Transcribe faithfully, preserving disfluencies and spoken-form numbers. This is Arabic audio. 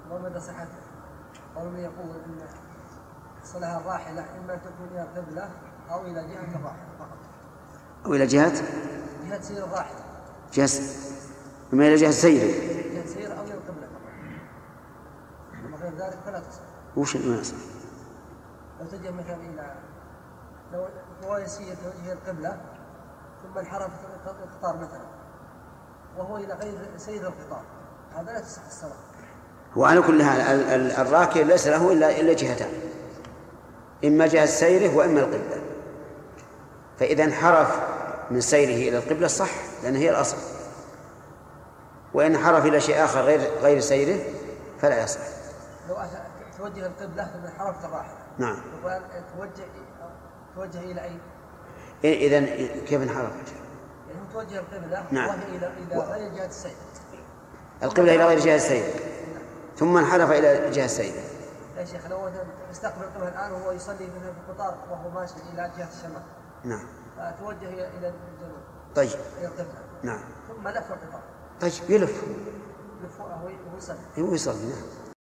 ومدى صحته. قول من يقول ان صلها الراحله اما ان تكون الى القبله او الى جهه الراحله فقط. او الى جهه جهه سير الراحله. جهه اما الى جهه سير. جهه سير او الى القبله فقط. اما غير ذلك فلا تصح. وش المناسب؟ لو تجه مثلا الى لو هو يسير توجه القبله ثم انحرف القطار مثلا وهو الى غير سير القطار هذا لا تصح الصلاه. وعلى كل حال الراكب ليس له الا الا جهتان، اما جهه سيره واما القبله، فاذا انحرف من سيره الى القبله صح لان هي الاصل، وان انحرف الى شيء اخر غير غير سيره فلا يصح. لو توجه القبله ثم انحرفت الراحله. نعم. توجه توجه الى اين؟ اذا كيف انحرف؟ يعني هو توجه القبله نعم. وهي الى الى غير جهه السير. القبله الى غير جهه السير ثم انحرف الى جهه السير. يا شيخ لو استقبل القبله الان وهو يصلي مثلا في القطار وهو ماشي الى جهه الشمال. نعم. فتوجه الى الجنوب. طيب. الى القبله. نعم. ثم لف القطار. طيب يلف. يلف وهو يصلي. هو يصلي نعم.